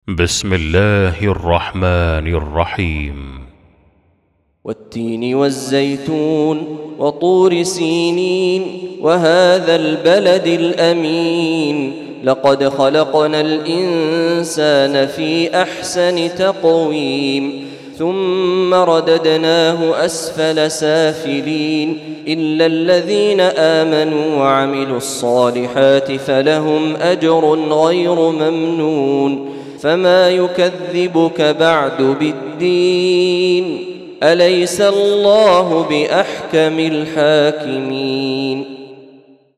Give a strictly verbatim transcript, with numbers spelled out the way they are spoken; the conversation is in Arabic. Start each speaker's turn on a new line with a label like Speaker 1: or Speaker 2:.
Speaker 1: بسم الله الرحمن الرحيم.
Speaker 2: والتين والزيتون وطور سينين وهذا البلد الأمين لقد خلقنا الإنسان في أحسن تقويم ثم رددناه أسفل سافلين إلا الذين آمنوا وعملوا الصالحات فلهم أجر غير ممنون فما يكذبك بعد بالدين أليس الله بأحكم الحاكمين.